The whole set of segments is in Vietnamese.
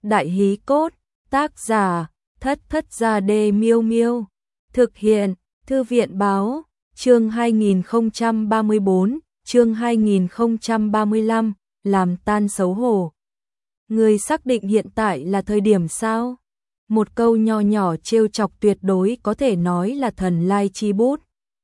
Đại hí cốt, tác giả, Thất Thất Gia Đê Miêu Miêu. Thực hiện, Thư viện báo, chương 2034, chương 2035, làm tan xấu hổ. Người xác định hiện tại là thời điểm sao? Một câu nho nhỏ trêu chọc tuyệt đối có thể nói là thần lai chi bút.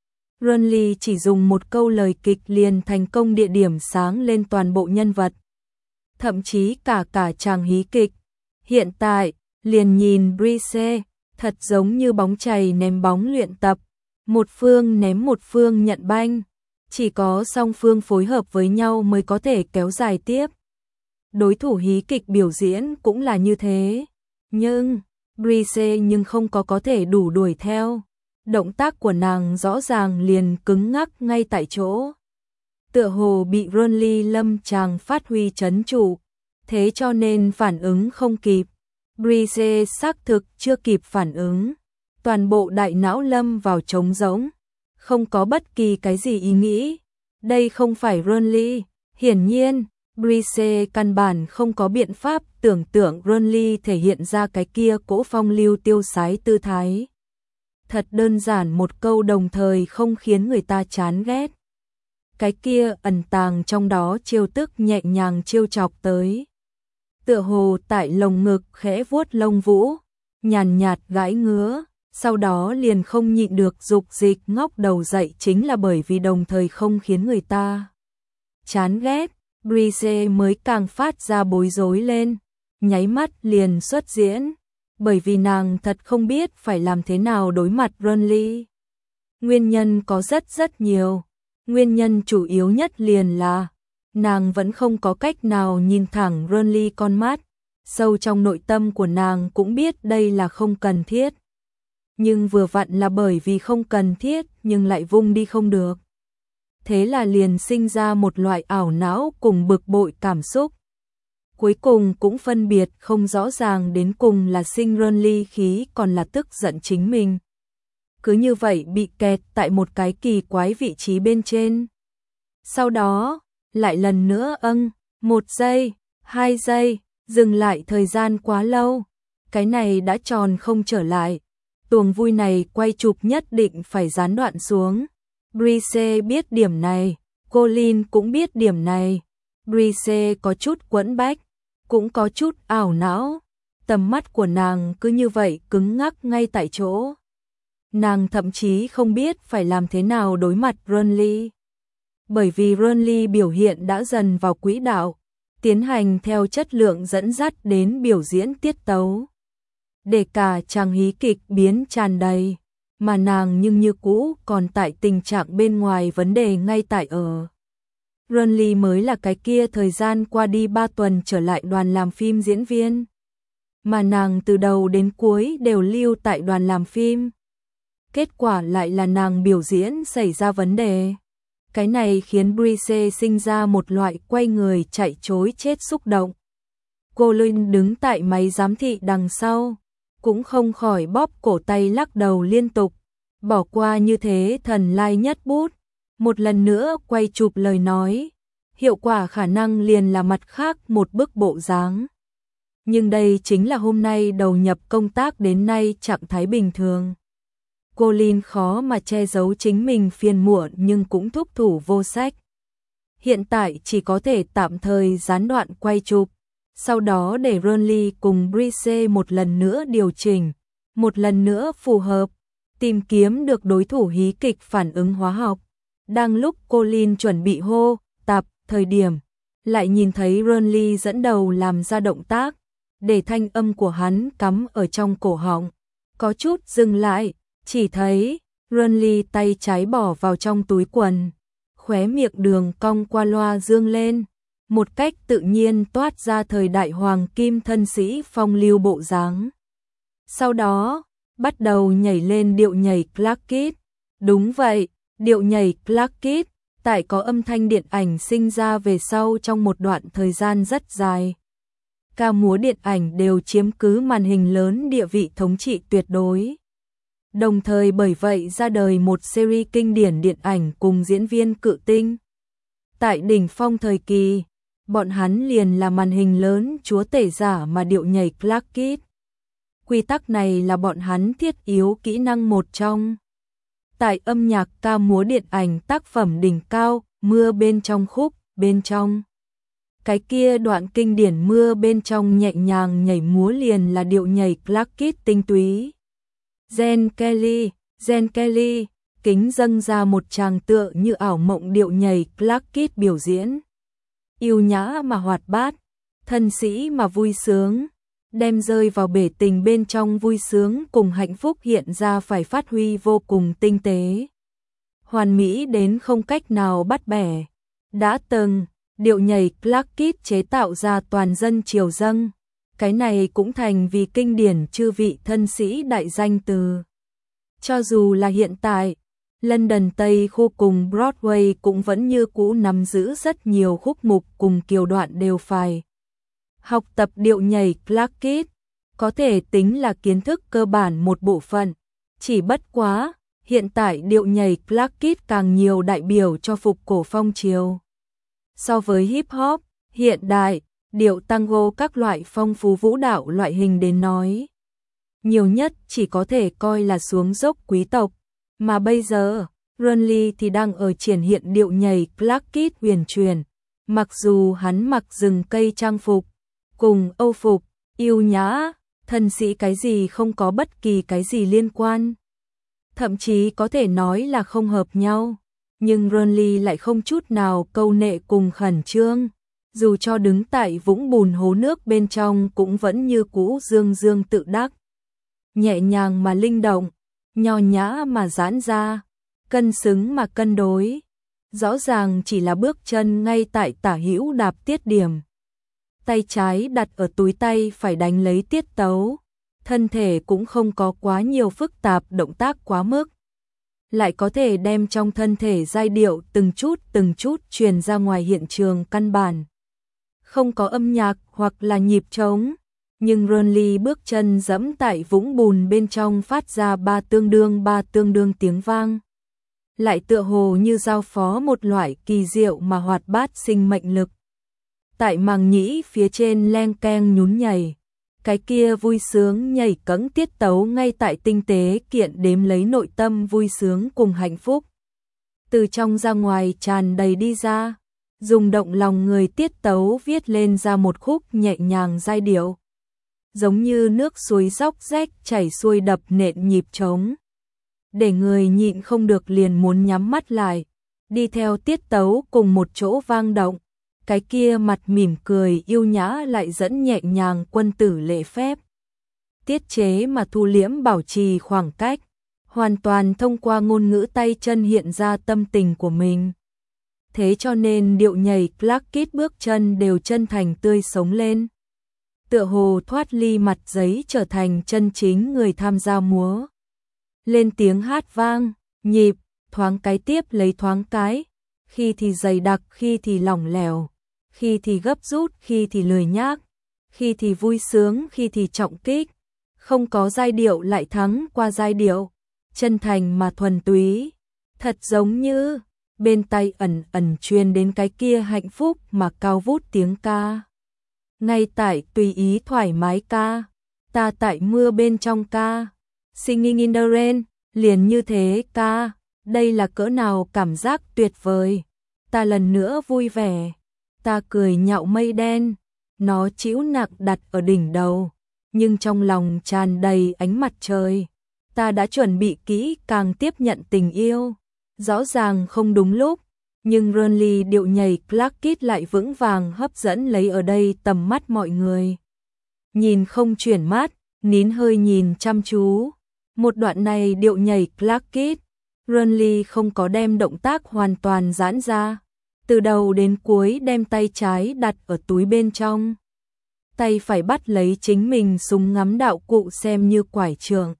Renly chỉ dùng một câu lời kịch liền thành công địa điểm sáng lên toàn bộ nhân vật. Thậm chí cả chàng hí kịch. Hiện tại, liền nhìn Brice, thật giống như bóng chày ném bóng luyện tập. Một phương ném một phương nhận banh. Chỉ có song phương phối hợp với nhau mới có thể kéo dài tiếp. Đối thủ hí kịch biểu diễn cũng là như thế. Nhưng, Brice không có thể đủ đuổi theo. Động tác của nàng rõ ràng liền cứng ngắc ngay tại chỗ. Tựa hồ bị Renly lâm chàng phát huy trấn trụ. Thế cho nên phản ứng không kịp. Brice xác thực chưa kịp phản ứng. Toàn bộ đại não lâm vào trống rỗng. Không có bất kỳ cái gì ý nghĩ. Đây không phải Renly. Hiển nhiên, Brice căn bản không có biện pháp tưởng tượng Renly thể hiện ra cái kia cỗ phong lưu tiêu sái tư thái. Thật đơn giản một câu đồng thời không khiến người ta chán ghét. Cái kia ẩn tàng trong đó trêu tức nhẹ nhàng trêu chọc tới. Tựa hồ tại lồng ngực khẽ vuốt lông vũ, nhàn nhạt gãi ngứa, sau đó liền không nhịn được dục dịch ngóc đầu dậy chính là bởi vì đồng thời không khiến người ta chán ghét. Brice mới càng phát ra bối rối lên, nháy mắt liền xuất diễn, bởi vì nàng thật không biết phải làm thế nào đối mặt Renly. Nguyên nhân có rất nhiều, nguyên nhân chủ yếu nhất liền là nàng vẫn không có cách nào nhìn thẳng Renly con mắt, sâu trong nội tâm của nàng cũng biết đây là không cần thiết. Nhưng vừa vặn là bởi vì không cần thiết nhưng lại vung đi không được. Thế là liền sinh ra một loại ảo não cùng bực bội cảm xúc. Cuối cùng cũng phân biệt không rõ ràng đến cùng là sinh Renly khí còn là tức giận chính mình. Cứ như vậy bị kẹt tại một cái kỳ quái vị trí bên trên. Sau đó, lại lần nữa 1 giây, 2 giây, dừng lại thời gian quá lâu. Cái này đã tròn không trở lại. Tuồng vui này quay chụp nhất định phải gián đoạn xuống. Brice biết điểm này, Colin cũng biết điểm này. Brice có chút quẫn bách, cũng có chút ảo não. Tầm mắt của nàng cứ như vậy cứng ngắc ngay tại chỗ. Nàng thậm chí không biết phải làm thế nào đối mặt Renly. Bởi vì Renly biểu hiện đã dần vào quỹ đạo, tiến hành theo chất lượng dẫn dắt đến biểu diễn tiết tấu. Để cả chàng hí kịch biến tràn đầy, mà nàng nhưng như cũ còn tại tình trạng bên ngoài vấn đề ngay tại ở. Renly mới là cái kia thời gian qua đi 3 tuần trở lại đoàn làm phim diễn viên. Mà nàng từ đầu đến cuối đều lưu tại đoàn làm phim. Kết quả lại là nàng biểu diễn xảy ra vấn đề. Cái này khiến Brice sinh ra một loại quay người chạy trối chết xúc động. Colin đứng tại máy giám thị đằng sau, cũng không khỏi bóp cổ tay lắc đầu liên tục. Bỏ qua như thế thần lai nhất bút. Một lần nữa quay chụp lời nói. Hiệu quả khả năng liền là mặt khác một bức bộ dáng. Nhưng đây chính là hôm nay đầu nhập công tác đến nay trạng thái bình thường. Colin khó mà che giấu chính mình phiền muộn nhưng cũng thúc thủ vô sách. Hiện tại chỉ có thể tạm thời gián đoạn quay chụp. Sau đó để Renly cùng Brice một lần nữa điều chỉnh. Một lần nữa phù hợp. Tìm kiếm được đối thủ hí kịch phản ứng hóa học. Đang lúc Colin chuẩn bị hô tập thời điểm, lại nhìn thấy Renly dẫn đầu làm ra động tác, để thanh âm của hắn cắm ở trong cổ họng. Có chút dừng lại, chỉ thấy Renly tay trái bỏ vào trong túi quần, khóe miệng đường cong qua loa dương lên, một cách tự nhiên toát ra thời đại hoàng kim thân sĩ phong lưu bộ dáng. Sau đó, bắt đầu nhảy lên điệu nhảy Clark Kid. Đúng vậy, điệu nhảy Clark Kid, tại có âm thanh điện ảnh sinh ra về sau trong một đoạn thời gian rất dài. Ca múa điện ảnh đều chiếm cứ màn hình lớn địa vị thống trị tuyệt đối. Đồng thời bởi vậy ra đời một series kinh điển điện ảnh cùng diễn viên cự tinh. Tại đỉnh phong thời kỳ, bọn hắn liền là màn hình lớn chúa tể giả mà điệu nhảy Clark Kid. Quy tắc này là bọn hắn thiết yếu kỹ năng một trong. Tại âm nhạc ca múa điện ảnh tác phẩm đỉnh cao, mưa bên trong khúc, bên trong. Cái kia đoạn kinh điển mưa bên trong nhẹ nhàng nhảy múa liền là điệu nhảy Clark Kid tinh túy. Gene Kelly, kính dâng ra một tràng tựa như ảo mộng điệu nhảy Clark Kid biểu diễn. Yêu nhã mà hoạt bát, thân sĩ mà vui sướng, đem rơi vào bể tình bên trong vui sướng cùng hạnh phúc hiện ra phải phát huy vô cùng tinh tế. Hoàn mỹ đến không cách nào bắt bẻ. Đã từng, điệu nhảy Clark Kid chế tạo ra toàn dân triều dâng. Cái này cũng thành vì kinh điển chư vị thân sĩ đại danh từ. Cho dù là hiện tại, London Tây khu cùng Broadway cũng vẫn như cũ nắm giữ rất nhiều khúc mục cùng kiều đoạn đều phải học tập điệu nhảy Clark Kid, có thể tính là kiến thức cơ bản một bộ phận. Chỉ bất quá, hiện tại điệu nhảy Clark Kid càng nhiều đại biểu cho phục cổ phong chiều. So với hip hop, hiện đại, điệu tango các loại phong phú vũ đạo loại hình đến nói. Nhiều nhất chỉ có thể coi là xuống dốc quý tộc, mà bây giờ, Ronly thì đang ở triển hiện điệu nhảy Clark Kid huyền truyền, mặc dù hắn mặc rừng cây trang phục, cùng âu phục, yêu nhã, thân sĩ cái gì không có bất kỳ cái gì liên quan. Thậm chí có thể nói là không hợp nhau, nhưng Ronly lại không chút nào câu nệ cùng khẩn trương, dù cho đứng tại vũng bùn hố nước bên trong cũng vẫn như cũ dương dương tự đắc. Nhẹ nhàng mà linh động, nho nhã mà giãn ra, cân xứng mà cân đối. Rõ ràng chỉ là bước chân ngay tại tả hữu đạp tiết điểm. Tay trái đặt ở túi tay phải đánh lấy tiết tấu. Thân thể cũng không có quá nhiều phức tạp động tác quá mức. Lại có thể đem trong thân thể giai điệu từng chút truyền ra ngoài hiện trường căn bản. Không có âm nhạc hoặc là nhịp trống. Nhưng Ronly bước chân dẫm tại vũng bùn bên trong phát ra ba tương đương tiếng vang. Lại tựa hồ như giao phó một loại kỳ diệu mà hoạt bát sinh mệnh lực. Tại màng nhĩ phía trên leng keng nhún nhảy. Cái kia vui sướng nhảy cẫng tiết tấu ngay tại tinh tế kiện đếm lấy nội tâm vui sướng cùng hạnh phúc. Từ trong ra ngoài tràn đầy đi ra. Dùng động lòng người tiết tấu viết lên ra một khúc nhẹ nhàng giai điệu. Giống như nước suối róc rách chảy xuôi đập nện nhịp trống. Để người nhịn không được liền muốn nhắm mắt lại, đi theo tiết tấu cùng một chỗ vang động. Cái kia mặt mỉm cười yêu nhã lại dẫn nhẹ nhàng quân tử lễ phép. Tiết chế mà thu liễm bảo trì khoảng cách, hoàn toàn thông qua ngôn ngữ tay chân hiện ra tâm tình của mình. Thế cho nên điệu nhảy Clark Kid bước chân đều chân thành tươi sống lên. Tựa hồ thoát ly mặt giấy trở thành chân chính người tham gia múa. Lên tiếng hát vang, nhịp, thoáng cái tiếp lấy thoáng cái, khi thì dày đặc, khi thì lỏng lẻo, khi thì gấp rút, khi thì lười nhác, khi thì vui sướng, khi thì trọng kích, không có giai điệu lại thắng qua giai điệu, chân thành mà thuần túy, thật giống như bên tai ẩn ẩn truyền đến cái kia hạnh phúc mà cao vút tiếng ca. Ngay tại tùy ý thoải mái ca, ta tại mưa bên trong ca, singing in the rain, liền như thế ca, đây là cỡ nào cảm giác tuyệt vời. Ta lần nữa vui vẻ, ta cười nhạo mây đen, nó chĩu nặng đặt ở đỉnh đầu, nhưng trong lòng tràn đầy ánh mặt trời. Ta đã chuẩn bị kỹ càng tiếp nhận tình yêu, rõ ràng không đúng lúc. Nhưng Ronly điệu nhảy Clark Kid lại vững vàng hấp dẫn lấy ở đây tầm mắt mọi người. Nhìn không chuyển mắt, nín hơi nhìn chăm chú. Một đoạn này điệu nhảy Clark Kid, Ronly không có đem động tác hoàn toàn giãn ra. Từ đầu đến cuối đem tay trái đặt ở túi bên trong. Tay phải bắt lấy chính mình súng ngắm đạo cụ xem như quải trường.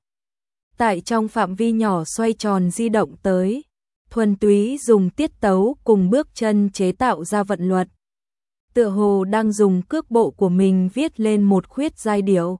Tại trong phạm vi nhỏ xoay tròn di động tới. Thuần túy dùng tiết tấu cùng bước chân chế tạo ra vận luật. Tựa hồ đang dùng cước bộ của mình viết lên một khuyết giai điệu.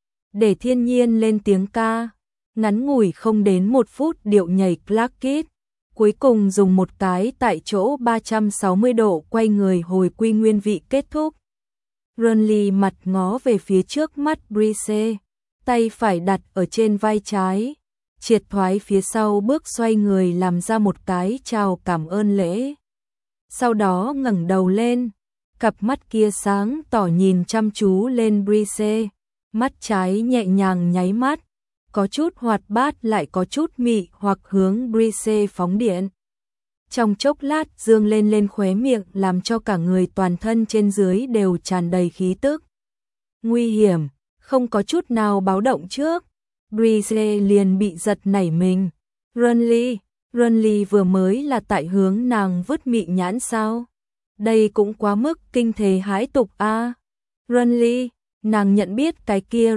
Để thiên nhiên lên tiếng ca, ngắn ngủi không đến 1 phút điệu nhảy Clark Kid, Cuối cùng dùng một cái tại chỗ 360 độ quay người hồi quy nguyên vị kết thúc. Renly mặt ngó về phía trước mắt Brice, tay phải đặt ở trên vai trái, triệt thoái phía sau bước xoay người làm ra một cái chào cảm ơn lễ. Sau đó ngẩng đầu lên, cặp mắt kia sáng tỏ nhìn chăm chú lên Brice, mắt trái nhẹ nhàng nháy mắt, có chút hoạt bát lại có chút mị hoặc hướng Brice phóng điện. Trong chốc lát dương lên khóe miệng làm cho cả người toàn thân trên dưới đều tràn đầy khí tức. Nguy hiểm, không có chút nào báo động trước. Brice liền bị giật nảy mình. Renly vừa mới là tại hướng nàng vứt mị nhãn sao? Đây cũng quá mức kinh thế hãi tục a. Renly, nàng nhận biết cái kia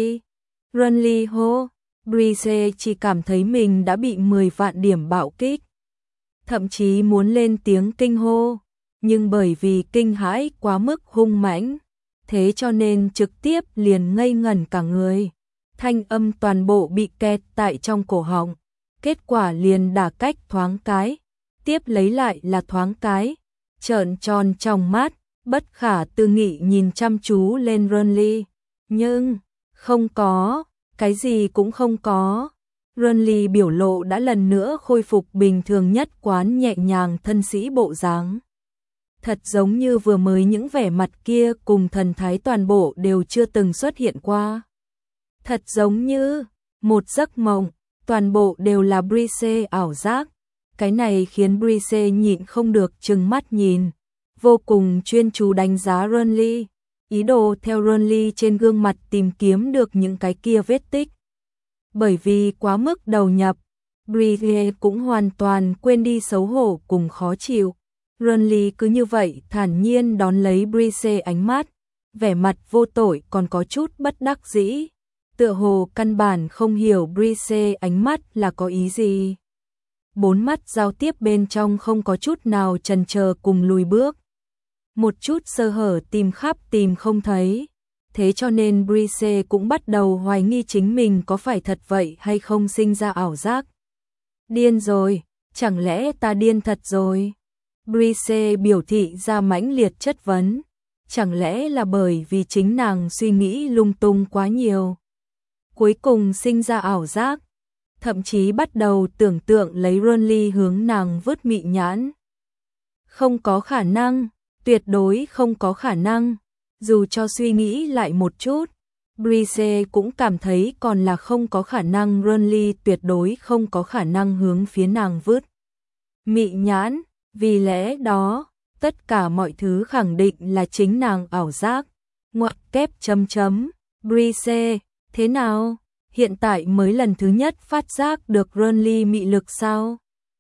Renly hô. Brice chỉ cảm thấy mình đã bị 10 vạn điểm bạo kích. Thậm chí muốn lên tiếng kinh hô, nhưng bởi vì kinh hãi quá mức hung mãnh, thế cho nên trực tiếp liền ngây ngẩn cả người. Thanh âm toàn bộ bị kẹt tại trong cổ họng, kết quả liền đả cách thoáng cái, tiếp lấy lại là thoáng cái, trợn tròn trong mắt, bất khả tư nghị nhìn chăm chú lên Renly, nhưng không có, cái gì cũng không có. Renly biểu lộ đã lần nữa khôi phục bình thường nhất quán nhẹ nhàng thân sĩ bộ dáng. Thật giống như vừa mới những vẻ mặt kia cùng thần thái toàn bộ đều chưa từng xuất hiện qua. Thật giống như một giấc mộng, toàn bộ đều là Brice ảo giác. Cái này khiến Brice nhịn không được trừng mắt nhìn, vô cùng chuyên chú đánh giá Renly, ý đồ theo Renly trên gương mặt tìm kiếm được những cái kia vết tích. Bởi vì quá mức đầu nhập, Brice cũng hoàn toàn quên đi xấu hổ cùng khó chịu. Renly cứ như vậy thản nhiên đón lấy Brice ánh mắt, vẻ mặt vô tội còn có chút bất đắc dĩ, tựa hồ căn bản không hiểu Brice ánh mắt là có ý gì. Bốn mắt giao tiếp bên trong không có chút nào chần chờ cùng lùi bước. Một chút sơ hở tìm khắp tìm không thấy. Thế cho nên Brice cũng bắt đầu hoài nghi chính mình có phải thật vậy hay không, sinh ra ảo giác. Điên rồi, chẳng lẽ ta điên thật rồi? Brice biểu thị ra mãnh liệt chất vấn. Chẳng lẽ là bởi vì chính nàng suy nghĩ lung tung quá nhiều, cuối cùng sinh ra ảo giác, thậm chí bắt đầu tưởng tượng lấy Renly hướng nàng vứt mị nhãn. Không có khả năng, tuyệt đối không có khả năng. Dù cho suy nghĩ lại một chút, Brice cũng cảm thấy còn là không có khả năng. Renly tuyệt đối không có khả năng hướng phía nàng vứt mị nhãn, vì lẽ đó, tất cả mọi thứ khẳng định là chính nàng ảo giác. Ngoặc kép chấm chấm, Brice, thế nào? Hiện tại mới lần thứ nhất phát giác được Renly mị lực sao?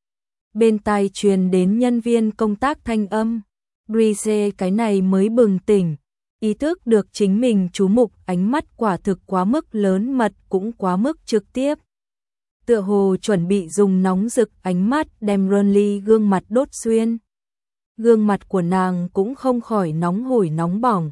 Bên tai truyền đến nhân viên công tác thanh âm, Brice cái này mới bừng tỉnh. Ý thức được chính mình chú mục ánh mắt quả thực quá mức lớn mật cũng quá mức trực tiếp. Tựa hồ chuẩn bị dùng nóng rực ánh mắt đem Renly gương mặt đốt xuyên. Gương mặt của nàng cũng không khỏi nóng hổi nóng bỏng.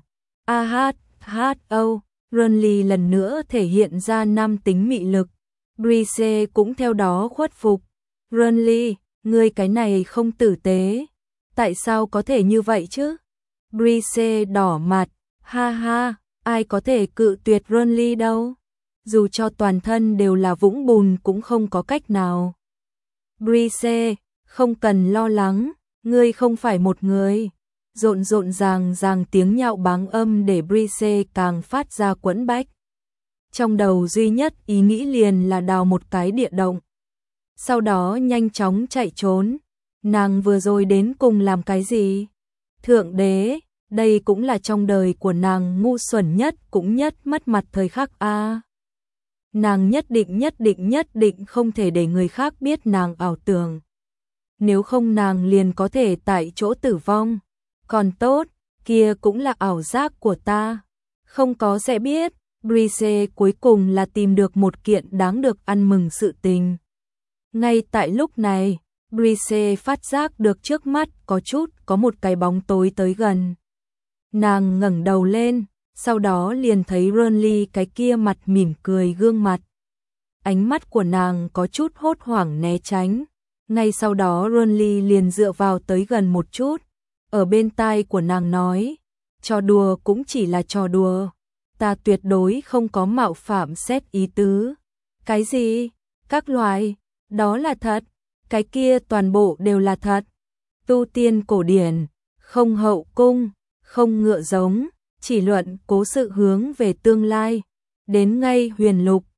Renly lần nữa thể hiện ra nam tính mị lực. Brice cũng theo đó khuất phục. Renly, ngươi cái này không tử tế. Tại sao có thể như vậy chứ? Brice đỏ mặt. Ha ha, ai có thể cự tuyệt Renly đâu. Dù cho toàn thân đều là vũng bùn cũng không có cách nào. Brice, không cần lo lắng, ngươi không phải một người. Rộn ràng tiếng nhạo báng âm để Brice càng phát ra quẫn bách. Trong đầu duy nhất ý nghĩ liền là đào một cái địa động. Sau đó nhanh chóng chạy trốn. Nàng vừa rồi đến cùng làm cái gì? Thượng đế, đây cũng là trong đời của nàng ngu xuẩn nhất cũng nhất mất mặt thời khắc a. Nàng nhất định không thể để người khác biết nàng ảo tưởng. Nếu không nàng liền có thể tại chỗ tử vong. Còn tốt, kia cũng là ảo giác của ta. Không có sẽ biết. Brice cuối cùng là tìm được một kiện đáng được ăn mừng sự tình. Ngay tại lúc này, Brice phát giác được trước mắt có một cái bóng tối tới gần. Nàng ngẩng đầu lên, sau đó liền thấy Renly cái kia mặt mỉm cười gương mặt. Ánh mắt của nàng có chút hốt hoảng né tránh, Ngay sau đó Runly liền dựa vào tới gần một chút, ở bên tai của nàng nói, trò đùa cũng chỉ là trò đùa, ta tuyệt đối không có mạo phạm xét ý tứ. Cái gì? Các loại, đó là thật, cái kia toàn bộ đều là thật. Tu tiên cổ điển, không hậu cung, không ngựa giống, chỉ luận cố sự hướng về tương lai, đến ngay huyền lục,